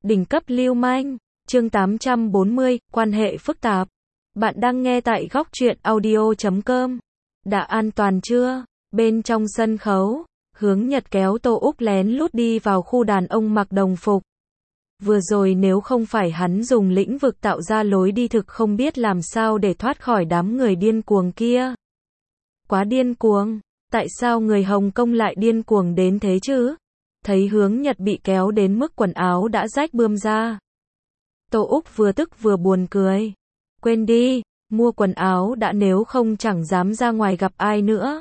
Đỉnh cấp lưu manh, chương 840, quan hệ phức tạp. Bạn đang nghe tại góc truyện audio.com. Đã an toàn chưa? Bên trong sân khấu, Hướng Nhật kéo Tô Úc lén lút đi vào khu đàn ông mặc đồng phục. Vừa rồi nếu không phải hắn dùng lĩnh vực tạo ra lối đi thực không biết làm sao để thoát khỏi đám người điên cuồng kia. Quá điên cuồng, tại sao người Hồng Kông lại điên cuồng đến thế chứ? Thấy Hướng Nhật bị kéo đến mức quần áo đã rách bươm ra. Tô Úc vừa tức vừa buồn cười. Quên đi, mua quần áo đã nếu không chẳng dám ra ngoài gặp ai nữa.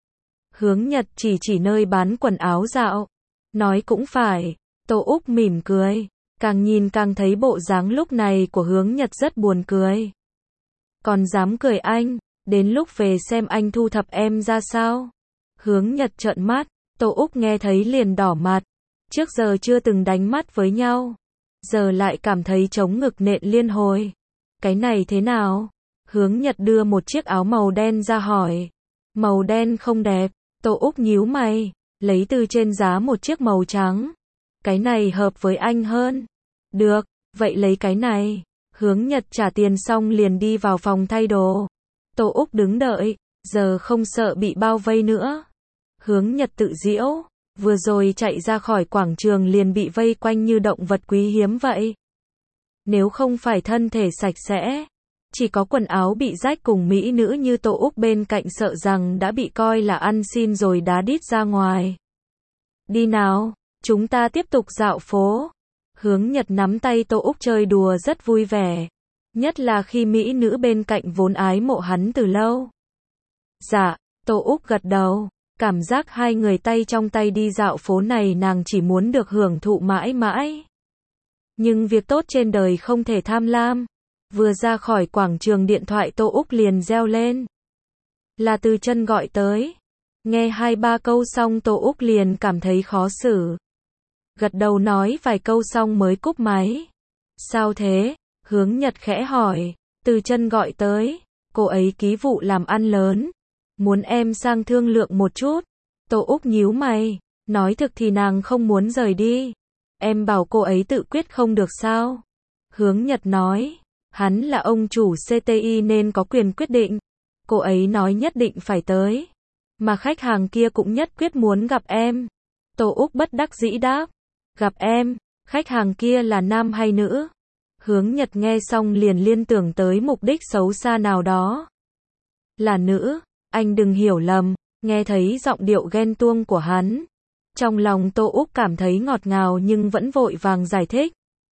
Hướng Nhật chỉ nơi bán quần áo dạo. Nói cũng phải, Tô Úc mỉm cười. Càng nhìn càng thấy bộ dáng lúc này của Hướng Nhật rất buồn cười. Còn dám cười anh, đến lúc về xem anh thu thập em ra sao. Hướng Nhật trợn mắt. Tô Úc nghe thấy liền đỏ mặt. Trước giờ chưa từng đánh mắt với nhau. Giờ lại cảm thấy trống ngực nện liên hồi. Cái này thế nào? Hướng Nhật đưa một chiếc áo màu đen ra hỏi. Màu đen không đẹp. Tô Úc nhíu mày. Lấy từ trên giá một chiếc màu trắng. Cái này hợp với anh hơn. Được, vậy lấy cái này. Hướng Nhật trả tiền xong liền đi vào phòng thay đồ. Tô Úc đứng đợi. Giờ không sợ bị bao vây nữa. Hướng Nhật tự giễu, vừa rồi chạy ra khỏi quảng trường liền bị vây quanh như động vật quý hiếm vậy. Nếu không phải thân thể sạch sẽ, chỉ có quần áo bị rách cùng mỹ nữ như Tô Úc bên cạnh sợ rằng đã bị coi là ăn xin rồi đá đít ra ngoài. Đi nào, chúng ta tiếp tục dạo phố. Hướng Nhật nắm tay Tô Úc chơi đùa rất vui vẻ, nhất là khi mỹ nữ bên cạnh vốn ái mộ hắn từ lâu. Dạ, Tô Úc gật đầu. Cảm giác hai người tay trong tay đi dạo phố này nàng chỉ muốn được hưởng thụ mãi mãi. Nhưng việc tốt trên đời không thể tham lam. Vừa ra khỏi quảng trường điện thoại Tô Úc liền reo lên. Là Từ Chân gọi tới. Nghe 2-3 câu xong Tô Úc liền cảm thấy khó xử. Gật đầu nói vài câu xong mới cúp máy. Sao thế? Hướng Nhật khẽ hỏi. Từ Chân gọi tới. Cô ấy ký vụ làm ăn lớn. Muốn em sang thương lượng một chút. Tô Úc nhíu mày. Nói thực thì nàng không muốn rời đi. Em bảo cô ấy tự quyết không được sao? Hướng Nhật nói. Hắn là ông chủ CTI nên có quyền quyết định. Cô ấy nói nhất định phải tới. Mà khách hàng kia cũng nhất quyết muốn gặp em. Tô Úc bất đắc dĩ đáp. Gặp em, khách hàng kia là nam hay nữ? Hướng Nhật nghe xong liền liên tưởng tới mục đích xấu xa nào đó. Là nữ. Anh đừng hiểu lầm, nghe thấy giọng điệu ghen tuông của hắn. Trong lòng Tô Úc cảm thấy ngọt ngào nhưng vẫn vội vàng giải thích.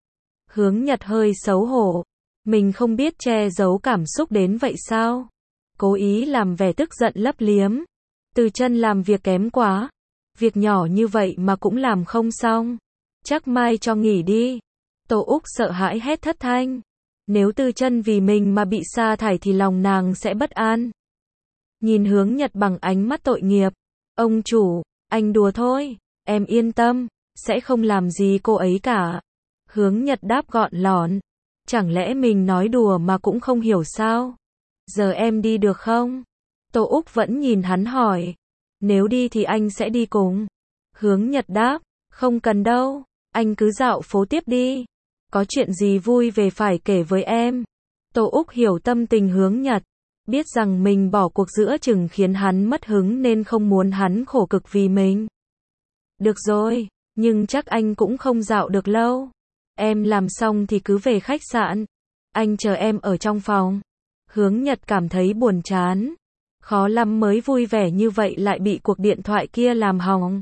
Hướng Nhật hơi xấu hổ. Mình không biết che giấu cảm xúc đến vậy sao? Cố ý làm vẻ tức giận lấp liếm. Từ Chân làm việc kém quá. Việc nhỏ như vậy mà cũng làm không xong. Chắc mai cho nghỉ đi. Tô Úc sợ hãi hét thất thanh. Nếu Từ Chân vì mình mà bị sa thải thì lòng nàng sẽ bất an. Nhìn Hướng Nhật bằng ánh mắt tội nghiệp. Ông chủ, anh đùa thôi, em yên tâm, sẽ không làm gì cô ấy cả. Hướng Nhật đáp gọn lỏn. Chẳng lẽ mình nói đùa mà cũng không hiểu sao? Giờ em đi được không? Tô Úc vẫn nhìn hắn hỏi. Nếu đi thì anh sẽ đi cùng. Hướng Nhật đáp, không cần đâu, anh cứ dạo phố tiếp đi. Có chuyện gì vui về phải kể với em. Tô Úc hiểu tâm tình Hướng Nhật. Biết rằng mình bỏ cuộc giữa chừng khiến hắn mất hứng nên không muốn hắn khổ cực vì mình. Được rồi, nhưng chắc anh cũng không dạo được lâu. Em làm xong thì cứ về khách sạn. Anh chờ em ở trong phòng. Hướng Nhật cảm thấy buồn chán. Khó lắm mới vui vẻ như vậy lại bị cuộc điện thoại kia làm hỏng.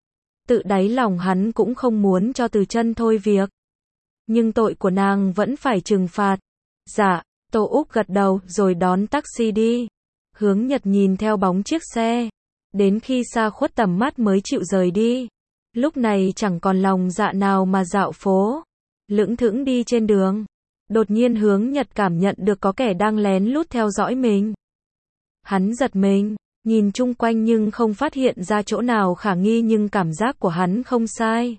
Tự đáy lòng hắn cũng không muốn cho Từ Chân thôi việc. Nhưng tội của nàng vẫn phải trừng phạt. Dạ. Tô Úc gật đầu rồi đón taxi đi. Hướng Nhật nhìn theo bóng chiếc xe. Đến khi xa khuất tầm mắt mới chịu rời đi. Lúc này chẳng còn lòng dạ nào mà dạo phố. Lững thững đi trên đường. Đột nhiên Hướng Nhật cảm nhận được có kẻ đang lén lút theo dõi mình. Hắn giật mình, nhìn chung quanh nhưng không phát hiện ra chỗ nào khả nghi nhưng cảm giác của hắn không sai.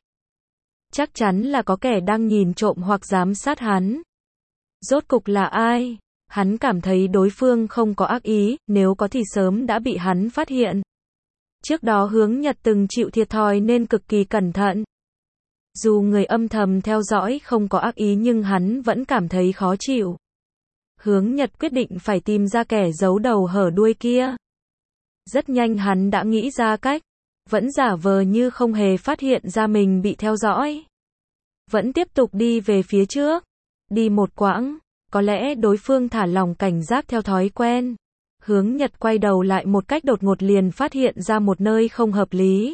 Chắc chắn là có kẻ đang nhìn trộm hoặc giám sát hắn. Rốt cục là ai? Hắn cảm thấy đối phương không có ác ý, nếu có thì sớm đã bị hắn phát hiện. Trước đó Hướng Nhật từng chịu thiệt thòi nên cực kỳ cẩn thận. Dù người âm thầm theo dõi không có ác ý nhưng hắn vẫn cảm thấy khó chịu. Hướng Nhật quyết định phải tìm ra kẻ giấu đầu hở đuôi kia. Rất nhanh hắn đã nghĩ ra cách, vẫn giả vờ như không hề phát hiện ra mình bị theo dõi. Vẫn tiếp tục đi về phía trước. Đi một quãng, có lẽ đối phương thả lỏng cảnh giác theo thói quen. Hướng Nhật quay đầu lại một cách đột ngột liền phát hiện ra một nơi không hợp lý.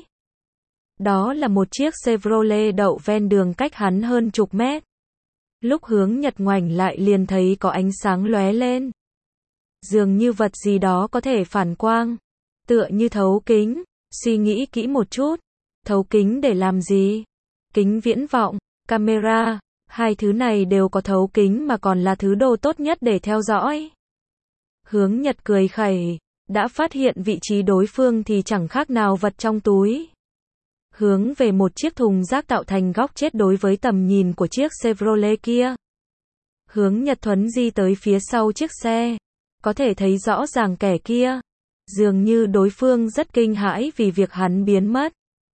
Đó là một chiếc Chevrolet đậu ven đường cách hắn hơn chục mét. Lúc Hướng Nhật ngoảnh lại liền thấy có ánh sáng lóe lên. Dường như vật gì đó có thể phản quang. Tựa như thấu kính. Suy nghĩ kỹ một chút. Thấu kính để làm gì? Kính viễn vọng, camera, hai thứ này đều có thấu kính mà còn là thứ đồ tốt nhất để theo dõi. Hướng Nhật cười khẩy. Đã phát hiện vị trí đối phương thì chẳng khác nào vật trong túi. Hướng về một chiếc thùng rác tạo thành góc chết đối với tầm nhìn của chiếc Chevrolet kia. Hướng Nhật thuấn di tới phía sau chiếc xe. Có thể thấy rõ ràng kẻ kia. Dường như đối phương rất kinh hãi vì việc hắn biến mất.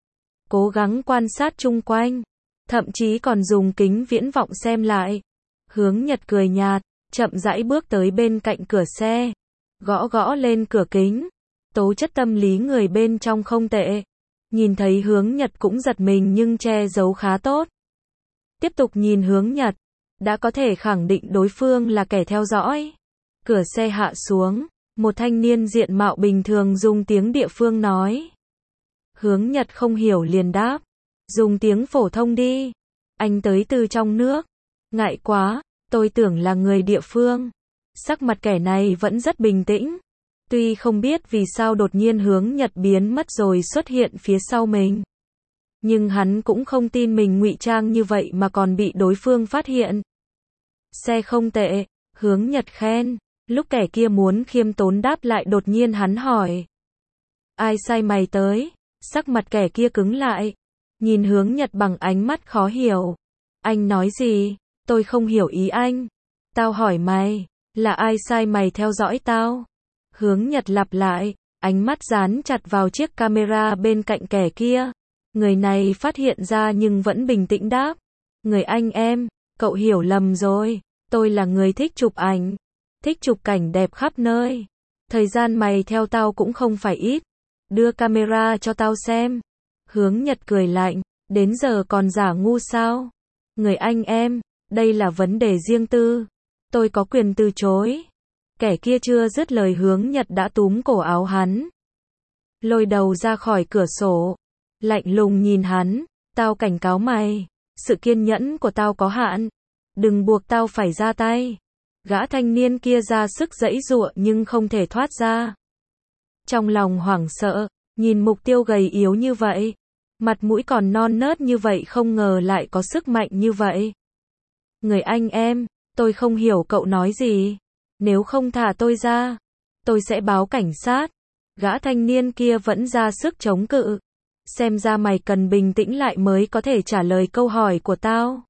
Cố gắng quan sát chung quanh. Thậm chí còn dùng kính viễn vọng xem lại. Hướng Nhật cười nhạt, chậm rãi bước tới bên cạnh cửa xe. Gõ gõ lên cửa kính. Tố chất tâm lý người bên trong không tệ. Nhìn thấy Hướng Nhật cũng giật mình nhưng che giấu khá tốt. Tiếp tục nhìn Hướng Nhật. Đã có thể khẳng định đối phương là kẻ theo dõi. Cửa xe hạ xuống. Một thanh niên diện mạo bình thường dùng tiếng địa phương nói. Hướng Nhật không hiểu liền đáp. Dùng tiếng phổ thông đi. Anh tới từ trong nước. Ngại quá, tôi tưởng là người địa phương. Sắc mặt kẻ này vẫn rất bình tĩnh. Tuy không biết vì sao đột nhiên Hướng Nhật biến mất rồi xuất hiện phía sau mình. Nhưng hắn cũng không tin mình ngụy trang như vậy mà còn bị đối phương phát hiện. Xe không tệ, Hướng Nhật khen. Lúc kẻ kia muốn khiêm tốn đáp lại đột nhiên hắn hỏi. Ai sai mày tới? Sắc mặt kẻ kia cứng lại. Nhìn Hướng Nhật bằng ánh mắt khó hiểu. Anh nói gì? Tôi không hiểu ý anh. Tao hỏi mày, là ai sai mày theo dõi tao? Hướng Nhật lặp lại, ánh mắt dán chặt vào chiếc camera bên cạnh kẻ kia. Người này phát hiện ra nhưng vẫn bình tĩnh đáp. Người anh em, cậu hiểu lầm rồi. Tôi là người thích chụp ảnh. Thích chụp cảnh đẹp khắp nơi. Thời gian mày theo tao cũng không phải ít. Đưa camera cho tao xem. Hướng Nhật cười lạnh, đến giờ còn giả ngu sao? Người anh em, đây là vấn đề riêng tư. Tôi có quyền từ chối. Kẻ kia chưa dứt lời Hướng Nhật đã túm cổ áo hắn. Lôi đầu ra khỏi cửa sổ. Lạnh lùng nhìn hắn, tao cảnh cáo mày. Sự kiên nhẫn của tao có hạn. Đừng buộc tao phải ra tay. Gã thanh niên kia ra sức giãy giụa nhưng không thể thoát ra. Trong lòng hoảng sợ, nhìn mục tiêu gầy yếu như vậy. Mặt mũi còn non nớt như vậy không ngờ lại có sức mạnh như vậy. Người anh em, tôi không hiểu cậu nói gì. Nếu không thả tôi ra, tôi sẽ báo cảnh sát. Gã thanh niên kia vẫn ra sức chống cự. Xem ra mày cần bình tĩnh lại mới có thể trả lời câu hỏi của tao.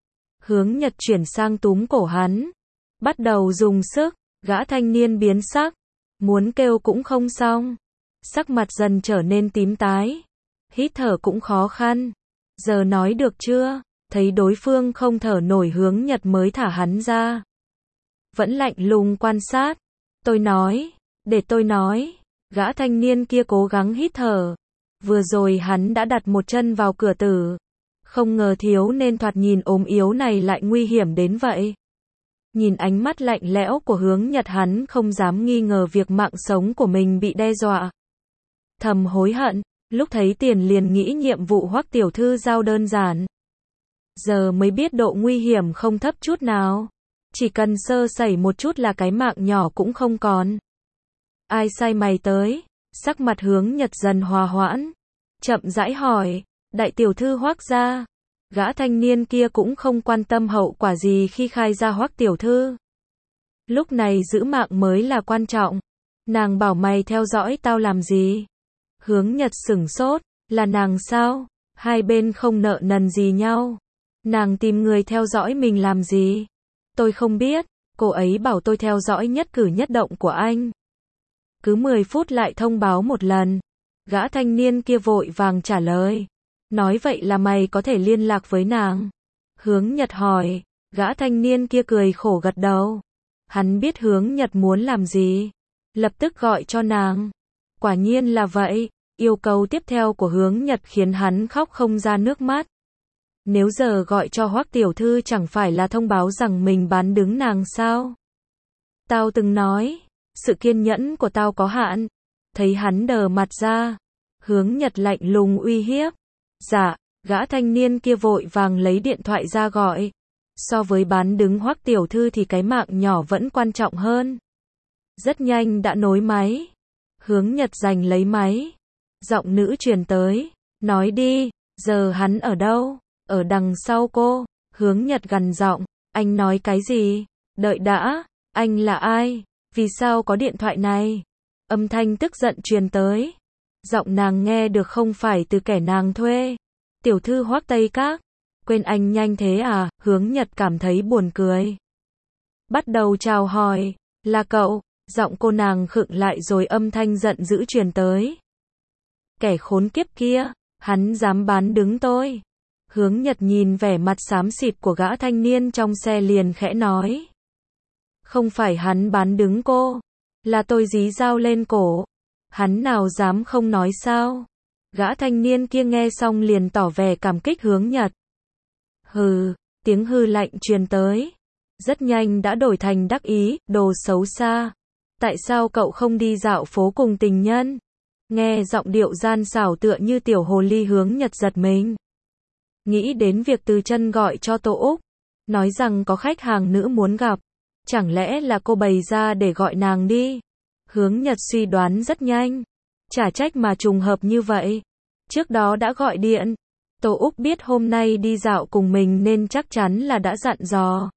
Hướng Nhật chuyển sang túm cổ hắn. Bắt đầu dùng sức, gã thanh niên biến sắc. Muốn kêu cũng không xong. Sắc mặt dần trở nên tím tái. Hít thở cũng khó khăn. Giờ nói được chưa? Thấy đối phương không thở nổi Hướng Nhật mới thả hắn ra. Vẫn lạnh lùng quan sát. Tôi nói, để tôi nói. Gã thanh niên kia cố gắng hít thở. Vừa rồi hắn đã đặt một chân vào cửa tử. Không ngờ thiếu nên thoạt nhìn ốm yếu này lại nguy hiểm đến vậy. Nhìn ánh mắt lạnh lẽo của Hướng Nhật hắn không dám nghi ngờ việc mạng sống của mình bị đe dọa. Thầm hối hận, lúc thấy tiền liền nghĩ nhiệm vụ Hoắc tiểu thư giao đơn giản. Giờ mới biết độ nguy hiểm không thấp chút nào. Chỉ cần sơ sẩy một chút là cái mạng nhỏ cũng không còn. Ai sai mày tới? Sắc mặt Hướng Nhật dần hòa hoãn. Chậm rãi hỏi, đại tiểu thư Hoắc gia. Gã thanh niên kia cũng không quan tâm hậu quả gì khi khai ra Hoắc tiểu thư. Lúc này giữ mạng mới là quan trọng. Nàng bảo mày theo dõi tao làm gì? Hướng Nhật sửng sốt, là nàng sao? Hai bên không nợ nần gì nhau. Nàng tìm người theo dõi mình làm gì? Tôi không biết, cô ấy bảo tôi theo dõi nhất cử nhất động của anh. Cứ 10 phút lại thông báo một lần. Gã thanh niên kia vội vàng trả lời. Nói vậy là mày có thể liên lạc với nàng. Hướng Nhật hỏi, gã thanh niên kia cười khổ gật đầu. Hắn biết Hướng Nhật muốn làm gì. Lập tức gọi cho nàng. Quả nhiên là vậy, yêu cầu tiếp theo của Hướng Nhật khiến hắn khóc không ra nước mắt. Nếu giờ gọi cho Hoắc tiểu thư chẳng phải là thông báo rằng mình bán đứng nàng sao? Tao từng nói, sự kiên nhẫn của tao có hạn. Thấy hắn đờ mặt ra, Hướng Nhật lạnh lùng uy hiếp. Dạ, gã thanh niên kia vội vàng lấy điện thoại ra gọi. So với bán đứng Hoắc tiểu thư thì cái mạng nhỏ vẫn quan trọng hơn. Rất nhanh đã nối máy. Hướng Nhật giành lấy máy. Giọng nữ truyền tới. Nói đi, giờ hắn ở đâu? Ở đằng sau cô. Hướng Nhật gằn giọng. Anh nói cái gì? Đợi đã, anh là ai? Vì sao có điện thoại này? Âm thanh tức giận truyền tới. Giọng nàng nghe được không phải từ kẻ nàng thuê. Tiểu thư Hoắc Tây Các. Quên anh nhanh thế à? Hướng Nhật cảm thấy buồn cười. Bắt đầu chào hỏi. Là cậu. Giọng cô nàng khựng lại rồi âm thanh giận dữ truyền tới. Kẻ khốn kiếp kia, hắn dám bán đứng tôi. Hướng Nhật nhìn vẻ mặt xám xịt của gã thanh niên trong xe liền khẽ nói. Không phải hắn bán đứng cô, là tôi dí dao lên cổ. Hắn nào dám không nói sao? Gã thanh niên kia nghe xong liền tỏ vẻ cảm kích Hướng Nhật. Hừ, tiếng hư lạnh truyền tới. Rất nhanh đã đổi thành đắc ý, đồ xấu xa. Tại sao cậu không đi dạo phố cùng tình nhân? Nghe giọng điệu gian xảo tựa như tiểu hồ ly. Hướng Nhật giật mình. Nghĩ đến việc Từ Chân gọi cho Tô Úc, nói rằng có khách hàng nữ muốn gặp. Chẳng lẽ là cô bày ra để gọi nàng đi? Hướng Nhật suy đoán rất nhanh. Chả trách mà trùng hợp như vậy. Trước đó đã gọi điện. Tô Úc biết hôm nay đi dạo cùng mình nên chắc chắn là đã dặn dò.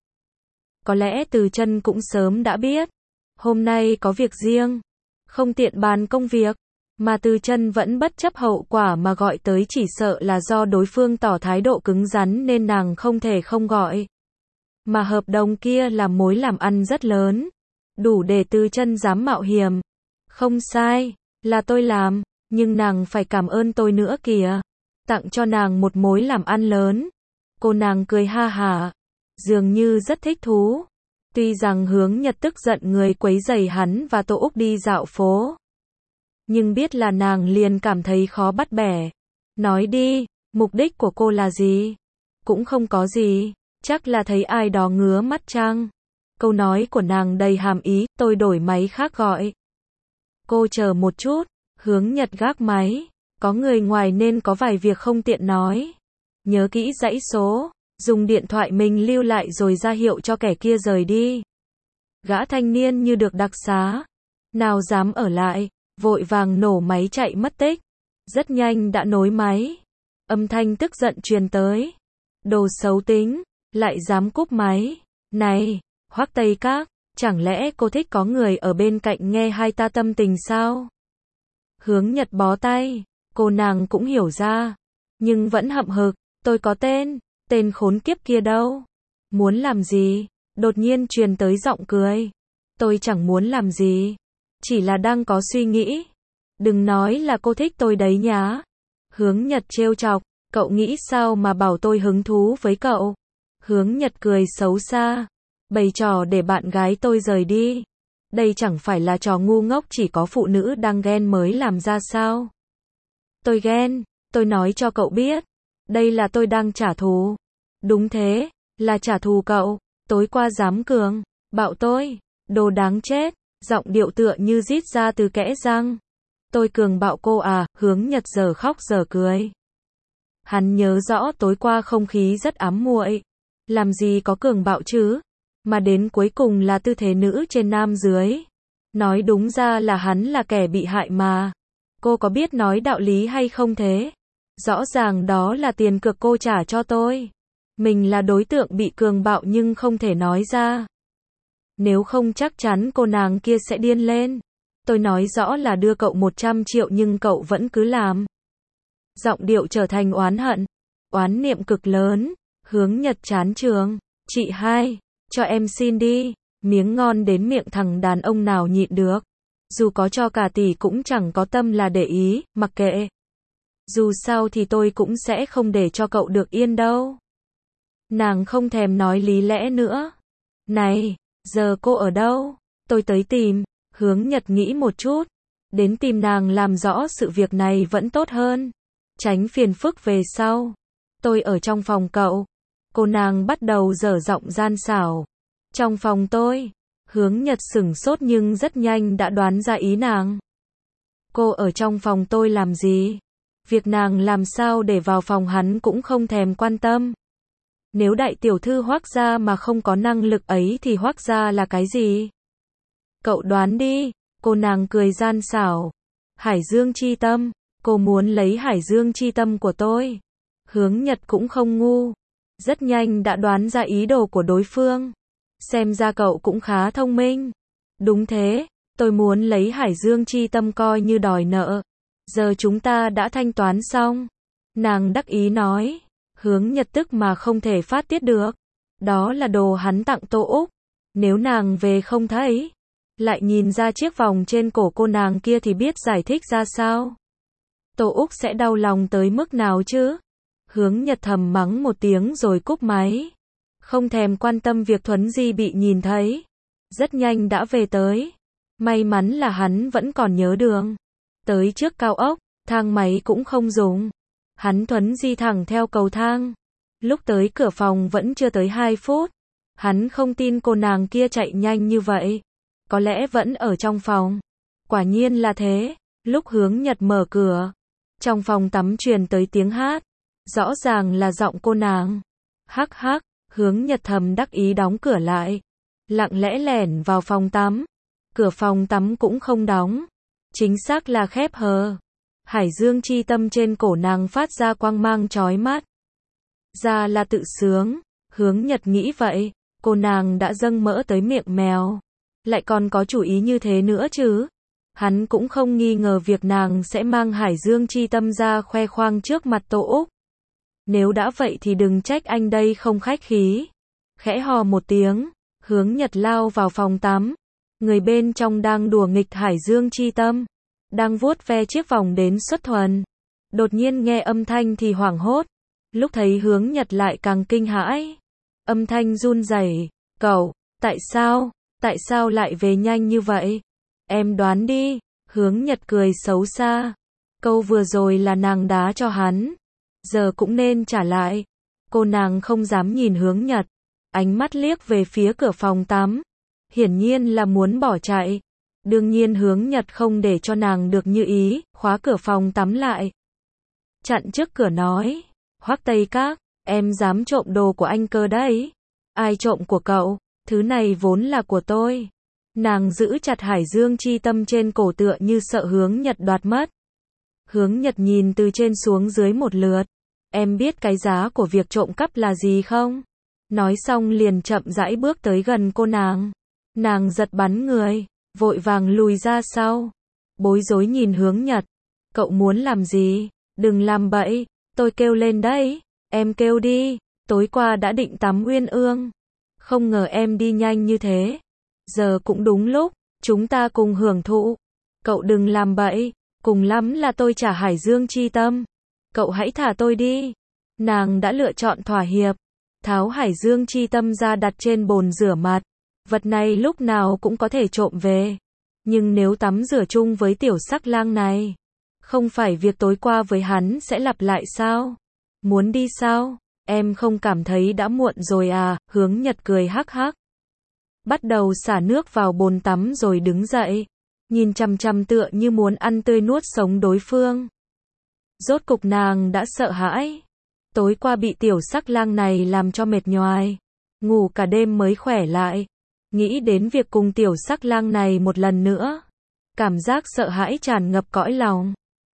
Có lẽ Từ Chân cũng sớm đã biết. Hôm nay có việc riêng. Không tiện bàn công việc. Mà Từ Chân vẫn bất chấp hậu quả mà gọi tới, chỉ sợ là do đối phương tỏ thái độ cứng rắn nên nàng không thể không gọi. Mà hợp đồng kia là mối làm ăn rất lớn. Đủ để Từ Chân dám mạo hiểm. Không sai, là tôi làm, nhưng nàng phải cảm ơn tôi nữa kìa. Tặng cho nàng một mối làm ăn lớn. Cô nàng cười ha hả. Dường như rất thích thú. Tuy rằng Hướng Nhật tức giận người quấy rầy hắn và Tô Úc đi dạo phố. Nhưng biết là nàng liền cảm thấy khó bắt bẻ. Nói đi, mục đích của cô là gì? Cũng không có gì, chắc là thấy ai đó ngứa mắt chăng? Câu nói của nàng đầy hàm ý, tôi đổi máy khác gọi. Cô chờ một chút, Hướng Nhật gác máy. Có người ngoài nên có vài việc không tiện nói. Nhớ kỹ dãy số, dùng điện thoại mình lưu lại rồi ra hiệu cho kẻ kia rời đi. Gã thanh niên như được đặc xá. Nào dám ở lại, vội vàng nổ máy chạy mất tích. Rất nhanh đã nối máy. Âm thanh tức giận truyền tới. Đồ xấu tính, lại dám cúp máy. Này, Hoắc Tây Các, chẳng lẽ cô thích có người ở bên cạnh nghe hai ta tâm tình sao? Hướng Nhật bó tay, cô nàng cũng hiểu ra. Nhưng vẫn hậm hực, tôi có tên khốn kiếp kia đâu? Muốn làm gì? Đột nhiên truyền tới giọng cười. Tôi chẳng muốn làm gì. Chỉ là đang có suy nghĩ. Đừng nói là cô thích tôi đấy nhá. Hướng Nhật trêu chọc, cậu nghĩ sao mà bảo tôi hứng thú với cậu? Hướng Nhật cười xấu xa. Bày trò để bạn gái tôi rời đi. Đây chẳng phải là trò ngu ngốc chỉ có phụ nữ đang ghen mới làm ra sao? Tôi ghen, tôi nói cho cậu biết. Đây là tôi đang trả thù. Đúng thế, là trả thù cậu. Tối qua dám cường bạo tôi, đồ đáng chết. Giọng điệu tựa như rít ra từ kẽ răng. Tôi cường bạo cô à? Hướng Nhật giờ khóc giờ cười. Hắn nhớ rõ tối qua không khí rất ám muội. Làm gì có cường bạo chứ? Mà đến cuối cùng là tư thế nữ trên nam dưới. Nói đúng ra là hắn là kẻ bị hại mà. Cô có biết nói đạo lý hay không thế? Rõ ràng đó là tiền cược cô trả cho tôi. Mình là đối tượng bị cường bạo nhưng không thể nói ra. Nếu không chắc chắn cô nàng kia sẽ điên lên. Tôi nói rõ là đưa cậu 100 triệu nhưng cậu vẫn cứ làm. Giọng điệu trở thành oán hận. Oán niệm cực lớn. Hướng Nhật chán trường. Chị hai, cho em xin đi. Miếng ngon đến miệng thằng đàn ông nào nhịn được. Dù có cho cả tỷ cũng chẳng có tâm là để ý, mặc kệ. Dù sao thì tôi cũng sẽ không để cho cậu được yên đâu. Nàng không thèm nói lý lẽ nữa. Này, giờ cô ở đâu? Tôi tới tìm. Hướng Nhật nghĩ một chút. Đến tìm nàng làm rõ sự việc này vẫn tốt hơn. Tránh phiền phức về sau. Tôi ở trong phòng cậu. Cô nàng bắt đầu dở giọng gian xảo. Trong phòng tôi. Hướng Nhật sửng sốt nhưng rất nhanh đã đoán ra ý nàng. Cô ở trong phòng tôi làm gì? Việc nàng làm sao để vào phòng hắn cũng không thèm quan tâm. Nếu đại tiểu thư Hoắc gia mà không có năng lực ấy thì Hoắc gia là cái gì? Cậu đoán đi. Cô nàng cười gian xảo. Hải Dương chi tâm. Cô muốn lấy Hải Dương chi tâm của tôi. Hướng Nhật cũng không ngu. Rất nhanh đã đoán ra ý đồ của đối phương. Xem ra cậu cũng khá thông minh. Đúng thế, tôi muốn lấy Hải Dương chi tâm coi như đòi nợ. Giờ chúng ta đã thanh toán xong. Nàng đắc ý nói. Hướng Nhật tức mà không thể phát tiết được. Đó là đồ hắn tặng Tô Úc. Nếu nàng về không thấy, lại nhìn ra chiếc vòng trên cổ cô nàng kia thì biết giải thích ra sao. Tô Úc sẽ đau lòng tới mức nào chứ? Hướng Nhật thầm mắng một tiếng rồi cúp máy. Không thèm quan tâm việc Thuấn Di bị nhìn thấy. Rất nhanh đã về tới. May mắn là hắn vẫn còn nhớ đường. Tới trước cao ốc, thang máy cũng không dùng. Hắn Thuấn Di thẳng theo cầu thang. Lúc tới cửa phòng vẫn chưa tới 2 phút. Hắn không tin cô nàng kia chạy nhanh như vậy. Có lẽ vẫn ở trong phòng. Quả nhiên là thế. Lúc Hướng Nhật mở cửa, trong phòng tắm truyền tới tiếng hát. Rõ ràng là giọng cô nàng. Hắc hắc, Hướng Nhật thầm đắc ý đóng cửa lại. Lặng lẽ lẻn vào phòng tắm. Cửa phòng tắm cũng không đóng. Chính xác là khép hờ. Hải Dương chi tâm trên cổ nàng phát ra quang mang chói mắt. Ra là tự sướng. Hướng Nhật nghĩ vậy. Cô nàng đã dâng mỡ tới miệng mèo. Lại còn có chủ ý như thế nữa chứ. Hắn cũng không nghi ngờ việc nàng sẽ mang Hải Dương chi tâm ra khoe khoang trước mặt Tô Úc. Nếu đã vậy thì đừng trách anh đây không khách khí. Khẽ hò một tiếng, Hướng Nhật lao vào phòng tắm. Người bên trong đang đùa nghịch Hải Dương chi tâm. Đang vuốt ve chiếc vòng đến xuất thuần. Đột nhiên nghe âm thanh thì hoảng hốt. Lúc thấy Hướng Nhật lại càng kinh hãi. Âm thanh run rẩy. Cậu, tại sao lại về nhanh như vậy? Em đoán đi. Hướng Nhật cười xấu xa. Câu vừa rồi là nàng đá cho hắn. Giờ cũng nên trả lại. Cô nàng không dám nhìn Hướng Nhật. Ánh mắt liếc về phía cửa phòng tắm. Hiển nhiên là muốn bỏ chạy. Đương nhiên Hướng Nhật không để cho nàng được như ý, khóa cửa phòng tắm lại. Chặn trước cửa nói. Hoắc Tây Các, em dám trộm đồ của anh cơ đấy. Ai trộm của cậu? Thứ này vốn là của tôi. Nàng giữ chặt Hải Dương chi tâm trên cổ tựa như sợ Hướng Nhật đoạt mất. Hướng Nhật nhìn từ trên xuống dưới một lượt. Em biết cái giá của việc trộm cắp là gì không? Nói xong liền chậm rãi bước tới gần cô nàng. Nàng giật bắn người, vội vàng lùi ra sau. Bối rối nhìn Hướng Nhật. Cậu muốn làm gì? Đừng làm bậy, tôi kêu lên đấy. Em kêu đi, tối qua đã định tắm Uyên Ương. Không ngờ em đi nhanh như thế. Giờ cũng đúng lúc, chúng ta cùng hưởng thụ. Cậu đừng làm bậy, cùng lắm là tôi trả Hải Dương chi tâm. Cậu hãy thả tôi đi. Nàng đã lựa chọn thỏa hiệp. Tháo Hải Dương chi tâm ra đặt trên bồn rửa mặt. Vật này lúc nào cũng có thể trộm về. Nhưng nếu tắm rửa chung với tiểu sắc lang này, không phải việc tối qua với hắn sẽ lặp lại sao? Muốn đi sao? Em không cảm thấy đã muộn rồi à? Hướng Nhật cười hắc hắc. Bắt đầu xả nước vào bồn tắm rồi đứng dậy. Nhìn chằm chằm tựa như muốn ăn tươi nuốt sống đối phương. Rốt cục nàng đã sợ hãi. Tối qua bị tiểu sắc lang này làm cho mệt nhoài. Ngủ cả đêm mới khỏe lại. Nghĩ đến việc cùng tiểu sắc lang này một lần nữa. Cảm giác sợ hãi tràn ngập cõi lòng.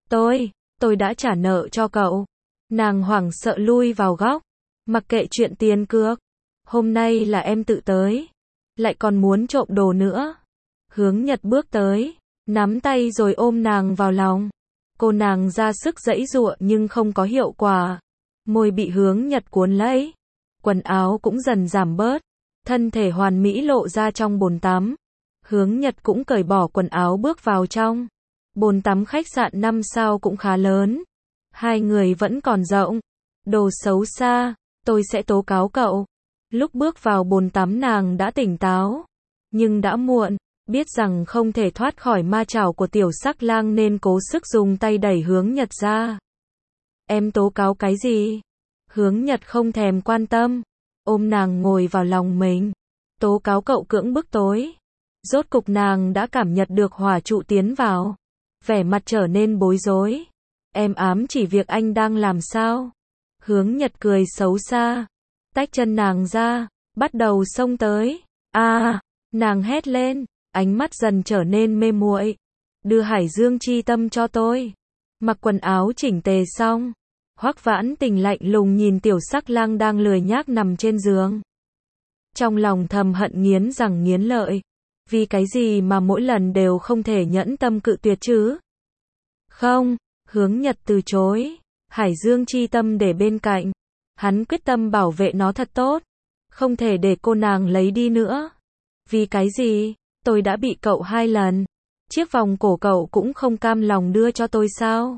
Tôi đã trả nợ cho cậu. Nàng hoảng sợ lui vào góc. Mặc kệ chuyện tiền cược. Hôm nay là em tự tới. Lại còn muốn trộm đồ nữa. Hướng Nhật bước tới. Nắm tay rồi ôm nàng vào lòng. Cô nàng ra sức giãy giụa nhưng không có hiệu quả. Môi bị Hướng Nhật cuốn lấy. Quần áo cũng dần giảm bớt. Thân thể hoàn mỹ lộ ra trong bồn tắm. Hướng Nhật cũng cởi bỏ quần áo bước vào trong. Bồn tắm khách sạn 5 sao cũng khá lớn. Hai người vẫn còn rộng. Đồ xấu xa, tôi sẽ tố cáo cậu. Lúc bước vào bồn tắm nàng đã tỉnh táo. Nhưng đã muộn, biết rằng không thể thoát khỏi ma chảo của tiểu sắc lang nên cố sức dùng tay đẩy Hướng Nhật ra. Em tố cáo cái gì? Hướng Nhật không thèm quan tâm, ôm nàng ngồi vào lòng mình. Tố cáo cậu cưỡng bức tôi. Rốt cục nàng đã cảm nhận được hỏa trụ tiến vào. Vẻ mặt trở nên bối rối. Em ám chỉ việc anh đang làm sao? Hướng Nhật cười xấu xa, tách chân nàng ra, bắt đầu xông tới. Nàng hét lên, ánh mắt dần trở nên mê muội. Đưa Hải Dương Chi Tâm cho tôi. Mặc quần áo chỉnh tề xong, Hoắc Vãn Tình lạnh lùng nhìn tiểu sắc lang đang lười nhác nằm trên giường. Trong lòng thầm hận nghiến răng nghiến lợi. Vì cái gì mà mỗi lần đều không thể nhẫn tâm cự tuyệt chứ? Không, Hướng Nhật từ chối. Hải Dương Chi Tâm để bên cạnh. Hắn quyết tâm bảo vệ nó thật tốt. Không thể để cô nàng lấy đi nữa. Vì cái gì? Tôi đã bị cậu 2 lần. Chiếc vòng cổ cậu cũng không cam lòng đưa cho tôi sao?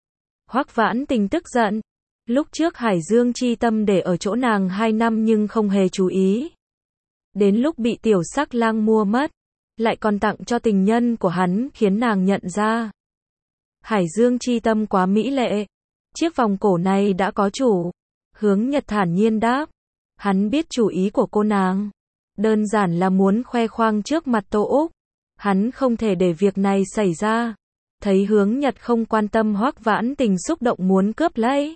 Hoắc Vãn Tình tức giận. Lúc trước Hải Dương Chi Tâm để ở chỗ nàng 2 năm nhưng không hề chú ý. Đến lúc bị tiểu sắc lang mua mất, lại còn tặng cho tình nhân của hắn khiến nàng nhận ra. Hải Dương Chi Tâm quá mỹ lệ. Chiếc vòng cổ này đã có chủ. Hướng Nhật thản nhiên đáp. Hắn biết chủ ý của cô nàng. Đơn giản là muốn khoe khoang trước mặt Tô Úc. Hắn không thể để việc này xảy ra. Thấy Hướng Nhật không quan tâm, Hoắc Vãn Tình xúc động muốn cướp lấy.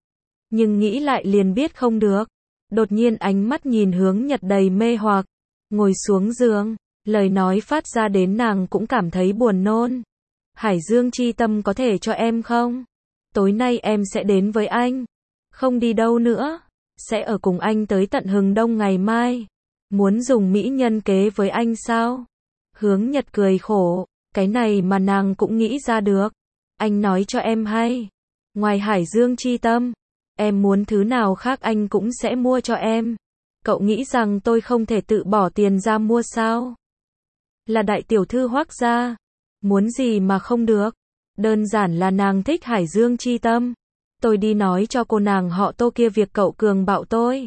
Nhưng nghĩ lại liền biết không được. Đột nhiên ánh mắt nhìn Hướng Nhật đầy mê hoặc. Ngồi xuống giường. Lời nói phát ra đến nàng cũng cảm thấy buồn nôn. Hải Dương Chi Tâm có thể cho em không? Tối nay em sẽ đến với anh. Không đi đâu nữa. Sẽ ở cùng anh tới tận hừng đông ngày mai. Muốn dùng mỹ nhân kế với anh sao? Hướng Nhật cười khổ. Cái này mà nàng cũng nghĩ ra được. Anh nói cho em hay. Ngoài Hải Dương Chi Tâm, em muốn thứ nào khác anh cũng sẽ mua cho em. Cậu nghĩ rằng tôi không thể tự bỏ tiền ra mua sao? Là đại tiểu thư Hoắc gia. Muốn gì mà không được. Đơn giản là nàng thích Hải Dương Chi Tâm. Tôi đi nói cho cô nàng họ Tô kia việc cậu cường bạo tôi.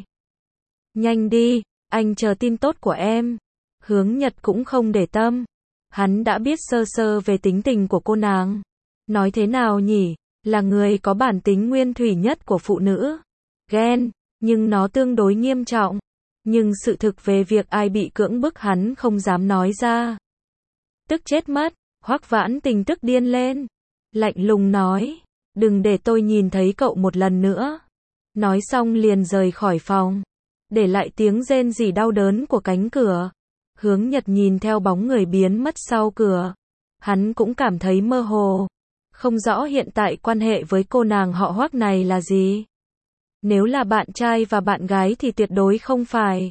Nhanh đi, anh chờ tin tốt của em. Hướng Nhật cũng không để tâm. Hắn đã biết sơ sơ về tính tình của cô nàng. Nói thế nào nhỉ? Là người có bản tính nguyên thủy nhất của phụ nữ. Ghen, nhưng nó tương đối nghiêm trọng. Nhưng sự thực về việc ai bị cưỡng bức hắn không dám nói ra. Tức chết mất, Hoắc Vãn Tình tức điên lên. Lạnh lùng nói, đừng để tôi nhìn thấy cậu một lần nữa. Nói xong liền rời khỏi phòng. Để lại tiếng rên rỉ đau đớn của cánh cửa. Hướng Nhật nhìn theo bóng người biến mất sau cửa. Hắn cũng cảm thấy mơ hồ. Không rõ hiện tại quan hệ với cô nàng họ Hoắc này là gì. Nếu là bạn trai và bạn gái thì tuyệt đối không phải.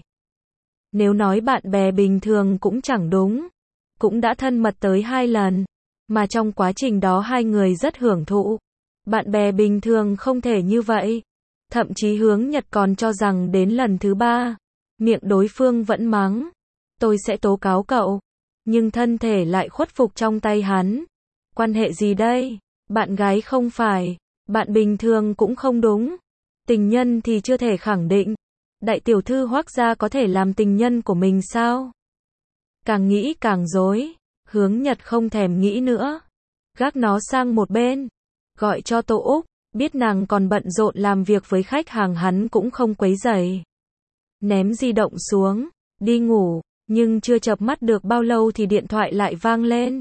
Nếu nói bạn bè bình thường cũng chẳng đúng. Cũng đã thân mật tới 2 lần. Mà trong quá trình đó hai người rất hưởng thụ. Bạn bè bình thường không thể như vậy. Thậm chí Hướng Nhật còn cho rằng đến lần thứ 3, miệng đối phương vẫn mắng. Tôi sẽ tố cáo cậu. Nhưng thân thể lại khuất phục trong tay hắn. Quan hệ gì đây? Bạn gái không phải. Bạn bình thường cũng không đúng. Tình nhân thì chưa thể khẳng định. Đại tiểu thư Hoắc gia có thể làm tình nhân của mình sao? Càng nghĩ càng rối. Hướng Nhật không thèm nghĩ nữa. Gác nó sang một bên. Gọi cho Tô Úc. Biết nàng còn bận rộn làm việc với khách hàng hắn cũng không quấy rầy. Ném di động xuống. Đi ngủ. Nhưng chưa chợp mắt được bao lâu thì điện thoại lại vang lên.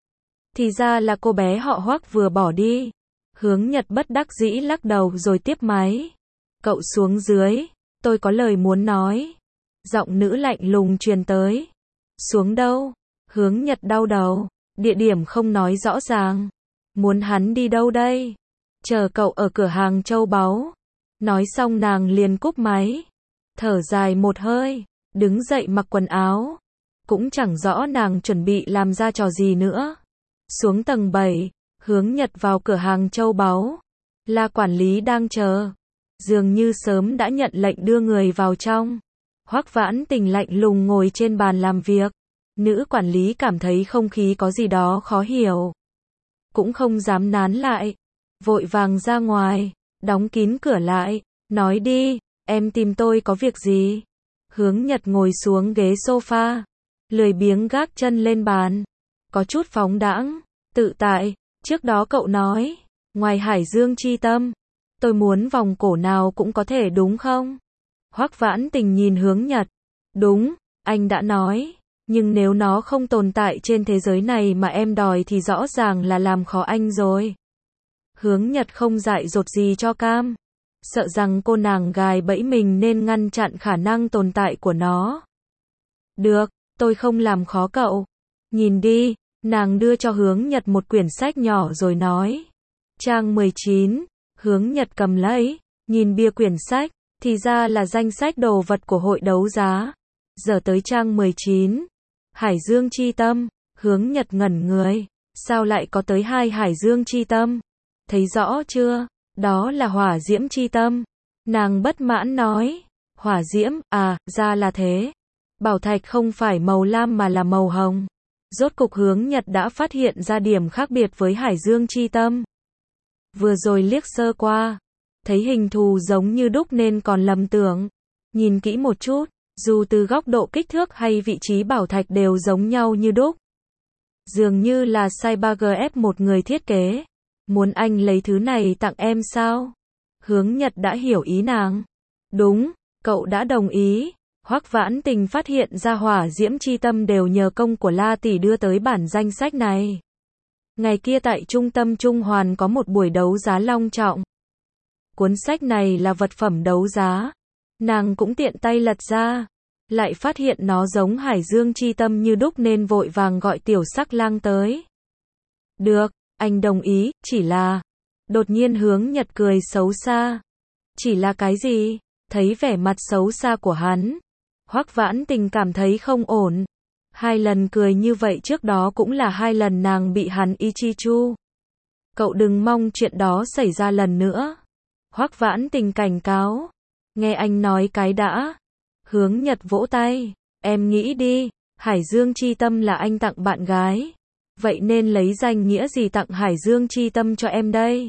Thì ra là cô bé họ Hoắc vừa bỏ đi. Hướng Nhật bất đắc dĩ lắc đầu rồi tiếp máy. Cậu xuống dưới. Tôi có lời muốn nói. Giọng nữ lạnh lùng truyền tới. Xuống đâu? Hướng Nhật đau đầu. Địa điểm không nói rõ ràng. Muốn hắn đi đâu đây? Chờ cậu ở cửa hàng châu báu. Nói xong nàng liền cúp máy. Thở dài một hơi. Đứng dậy mặc quần áo. Cũng chẳng rõ nàng chuẩn bị làm ra trò gì nữa. Xuống tầng 7. Hướng Nhật vào cửa hàng châu báu. La quản lý đang chờ. Dường như sớm đã nhận lệnh đưa người vào trong. Hoắc Vãn Tình lạnh lùng ngồi trên bàn làm việc. Nữ quản lý cảm thấy không khí có gì đó khó hiểu. Cũng không dám nán lại. vội vàng ra ngoài, đóng kín cửa lại, nói đi, em tìm tôi có việc gì? Hướng Nhật ngồi xuống ghế sofa, lười biếng gác chân lên bàn, có chút phóng đãng, tự tại, trước đó cậu nói, ngoài Hải Dương chi tâm, tôi muốn vòng cổ nào cũng có thể đúng không? Hoắc Vãn Tình nhìn Hướng Nhật, đúng, anh đã nói, nhưng nếu nó không tồn tại trên thế giới này mà em đòi thì rõ ràng là làm khó anh rồi. Hướng Nhật không dại dột gì cho cam, sợ rằng cô nàng gài bẫy mình nên ngăn chặn khả năng tồn tại của nó. Được, tôi không làm khó cậu. Nhìn đi, nàng đưa cho Hướng Nhật một quyển sách nhỏ rồi nói. Trang 19, Hướng Nhật cầm lấy, nhìn bìa quyển sách, thì ra là danh sách đồ vật của hội đấu giá. Giờ tới trang 19, Hải Dương chi tâm, Hướng Nhật ngẩn người, sao lại có tới 2 Hải Dương chi tâm? Thấy rõ chưa? Đó là hỏa diễm chi tâm. Nàng bất mãn nói, hỏa diễm, à, ra là thế. Bảo thạch không phải màu lam mà là màu hồng. Rốt cục Hướng Nhật đã phát hiện ra điểm khác biệt với Hải Dương chi tâm. Vừa rồi liếc sơ qua, thấy hình thù giống như đúc nên còn lầm tưởng. Nhìn kỹ một chút, dù từ góc độ kích thước hay vị trí bảo thạch đều giống nhau như đúc. Dường như là Cyberg ép một người thiết kế. Muốn anh lấy thứ này tặng em sao? Hướng Nhật đã hiểu ý nàng. Đúng, cậu đã đồng ý. Hoắc Vãn Tình phát hiện ra hỏa diễm chi tâm đều nhờ công của La Tỷ đưa tới bản danh sách này. Ngày kia tại trung tâm Trung Hoàn có một buổi đấu giá long trọng. Cuốn sách này là vật phẩm đấu giá. Nàng cũng tiện tay lật ra. Lại phát hiện nó giống Hải Dương chi tâm như đúc nên vội vàng gọi Tiểu Sắc Lang tới. Được, anh đồng ý, chỉ là... Đột nhiên Hướng Nhật cười xấu xa. Chỉ là cái gì? Thấy vẻ mặt xấu xa của hắn, Hoắc Vãn Tình cảm thấy không ổn. 2 lần cười như vậy trước đó cũng là 2 lần nàng bị hắn Ichichu. Cậu đừng mong chuyện đó xảy ra lần nữa. Hoắc Vãn Tình cảnh cáo. Nghe anh nói cái đã. Hướng Nhật vỗ tay. Em nghĩ đi, Hải Dương chi tâm là anh tặng bạn gái. Vậy nên lấy danh nghĩa gì tặng Hải Dương chi tâm cho em đây?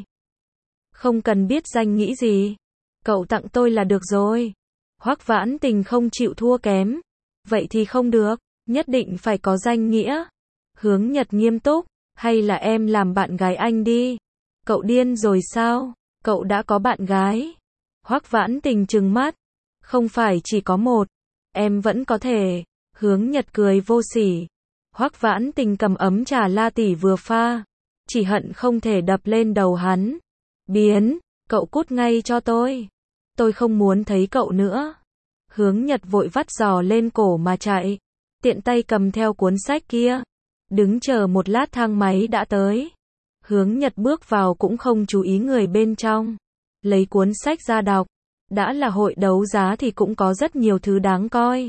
Không cần biết danh nghĩa gì. Cậu tặng tôi là được rồi. Hoắc Vãn Tình không chịu thua kém. Vậy thì không được, nhất định phải có danh nghĩa. Hướng Nhật nghiêm túc, hay là em làm bạn gái anh đi. Cậu điên rồi sao? Cậu đã có bạn gái. Hoắc Vãn Tình trừng mắt. Không phải chỉ có một. Em vẫn có thể. Hướng Nhật cười vô sỉ. Hoắc Vãn Tình cầm ấm trà La Tỷ vừa pha. Chỉ hận không thể đập lên đầu hắn. Biến, cậu cút ngay cho tôi. Tôi không muốn thấy cậu nữa. Hướng Nhật vội vắt giò lên cổ mà chạy. Tiện tay cầm theo cuốn sách kia. Đứng chờ một lát thang máy đã tới. Hướng Nhật bước vào cũng không chú ý người bên trong. Lấy cuốn sách ra đọc. Đã là hội đấu giá thì cũng có rất nhiều thứ đáng coi.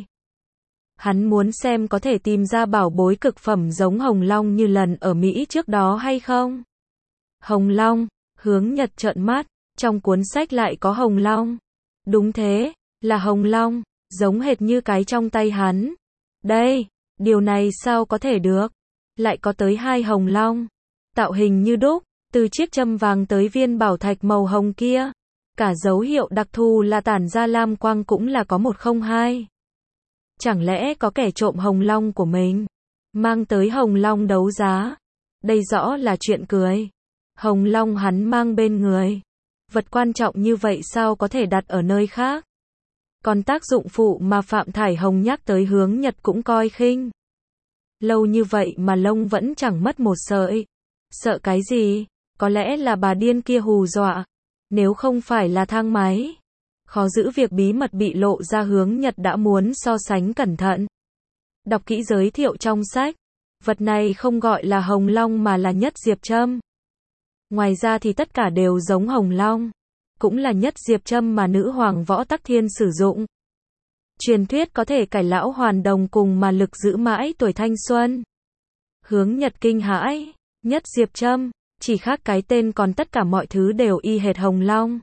Hắn muốn xem có thể tìm ra bảo bối cực phẩm giống Hồng Long như lần ở Mỹ trước đó hay không. Hồng Long, Hướng Nhật trợn mắt, trong cuốn sách lại có Hồng Long. Đúng thế, là Hồng Long, giống hệt như cái trong tay hắn. Đây, điều này sao có thể được? Lại có tới 2 Hồng Long, tạo hình như đúc, từ chiếc châm vàng tới viên bảo thạch màu hồng kia. Cả dấu hiệu đặc thù là tản ra lam quang cũng là có 102. Chẳng lẽ có kẻ trộm Hồng Long của mình, mang tới Hồng Long đấu giá? Đây rõ là chuyện cười. Hồng Long hắn mang bên người. Vật quan trọng như vậy sao có thể đặt ở nơi khác? Còn tác dụng phụ mà Phạm Thải Hồng nhắc tới Hướng Nhật cũng coi khinh. Lâu như vậy mà lông vẫn chẳng mất một sợi. Sợ cái gì? Có lẽ là bà điên kia hù dọa. Nếu không phải là thang máy, khó giữ việc bí mật bị lộ ra. Hướng Nhật đã muốn so sánh cẩn thận. Đọc kỹ giới thiệu trong sách. Vật này không gọi là Hồng Long mà là Nhất Diệp Châm. Ngoài ra thì tất cả đều giống Hồng Long. Cũng là Nhất Diệp Châm mà nữ hoàng Võ Tắc Thiên sử dụng. Truyền thuyết có thể cải lão hoàn đồng cùng mà lực giữ mãi tuổi thanh xuân. Hướng Nhật kinh hãi. Nhất Diệp Châm, chỉ khác cái tên còn tất cả mọi thứ đều y hệt Hồng Long.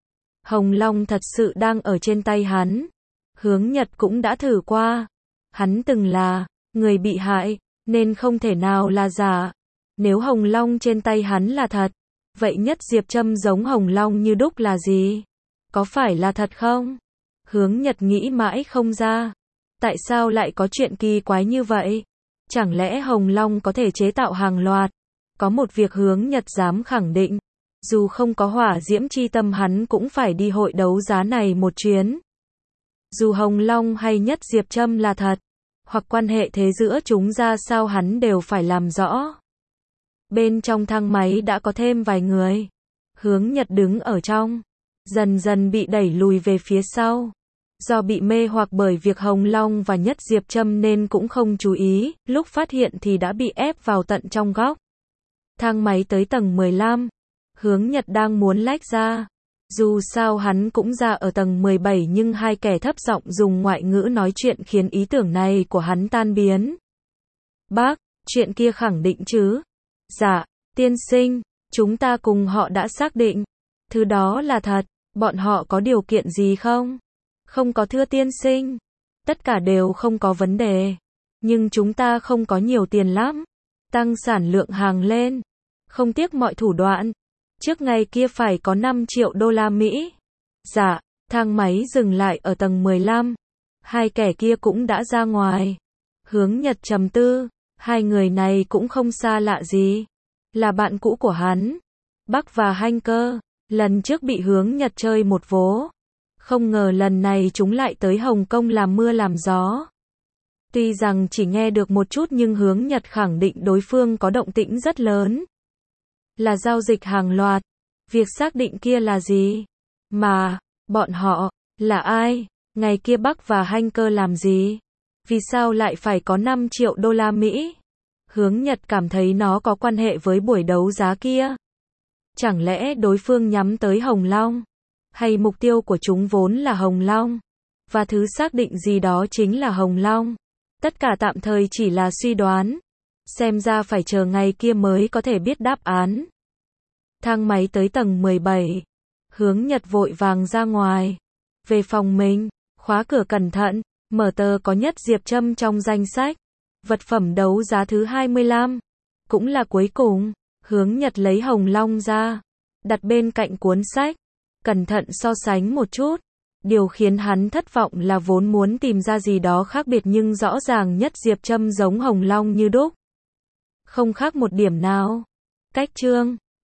Hồng Long thật sự đang ở trên tay hắn. Hướng Nhật cũng đã thử qua. Hắn từng là người bị hại, nên không thể nào là giả. Nếu Hồng Long trên tay hắn là thật, Vậy nhất diệp châm giống hồng long như đúc là gì? Có phải là thật không? Hướng Nhật nghĩ mãi không ra. Tại sao lại có chuyện kỳ quái như vậy? Chẳng lẽ hồng long có thể chế tạo hàng loạt? Có một việc Hướng Nhật dám khẳng định. Dù không có hỏa diễm chi tâm hắn cũng phải đi hội đấu giá này một chuyến. Dù hồng long hay nhất diệp châm là thật, hoặc quan hệ thế giữa chúng ra sao hắn đều phải làm rõ. Bên trong thang máy đã có thêm vài người. Hướng Nhật đứng ở trong, dần dần bị đẩy lùi về phía sau. Do bị mê hoặc bởi việc hồng long và nhất diệp châm nên cũng không chú ý, lúc phát hiện thì đã bị ép vào tận trong góc. Thang máy tới tầng 15. Hướng Nhật đang muốn lách ra. Dù sao hắn cũng ra ở tầng 17 nhưng hai kẻ thấp giọng dùng ngoại ngữ nói chuyện khiến ý tưởng này của hắn tan biến. Bác, chuyện kia khẳng định chứ? Dạ, tiên sinh, chúng ta cùng họ đã xác định. Thứ đó là thật, bọn họ có điều kiện gì không? Không có thưa tiên sinh. Tất cả đều không có vấn đề. Nhưng chúng ta không có nhiều tiền lắm. Tăng sản lượng hàng lên. Không tiếc mọi thủ đoạn. Trước ngày kia phải có 5 triệu đô la Mỹ. Dạ, thang máy dừng lại ở tầng 15. Hai kẻ kia cũng đã ra ngoài. Hướng Nhật trầm tư. Hai người này cũng không xa lạ gì. Là bạn cũ của hắn. Bắc và Hanh Cơ. Lần trước bị Hướng Nhật chơi một vố. Không ngờ lần này chúng lại tới Hồng Kông làm mưa làm gió. Tuy rằng chỉ nghe được một chút nhưng Hướng Nhật khẳng định đối phương có động tĩnh rất lớn. Là giao dịch hàng loạt. Việc xác định kia là gì? Mà, bọn họ, là ai? Ngày kia Bắc và Hanh Cơ làm gì? Vì sao lại phải có 5 triệu đô la Mỹ? Hướng Nhật cảm thấy nó có quan hệ với buổi đấu giá kia. Chẳng lẽ đối phương nhắm tới Hồng Long? Hay mục tiêu của chúng vốn là Hồng Long? Và thứ xác định gì đó chính là Hồng Long? Tất cả tạm thời chỉ là suy đoán. Xem ra phải chờ ngày kia mới có thể biết đáp án. Thang máy tới tầng 17. Hướng Nhật vội vàng ra ngoài. Về phòng mình, khóa cửa cẩn thận, mở tờ có nhất diệp châm trong danh sách. Vật phẩm đấu giá thứ 25. Cũng là cuối cùng. Hướng Nhật lấy Hồng Long ra. Đặt bên cạnh cuốn sách. Cẩn thận so sánh một chút. Điều khiến hắn thất vọng là vốn muốn tìm ra gì đó khác biệt nhưng rõ ràng nhất diệp châm giống Hồng Long như đúc. Không khác một điểm nào. Cách chương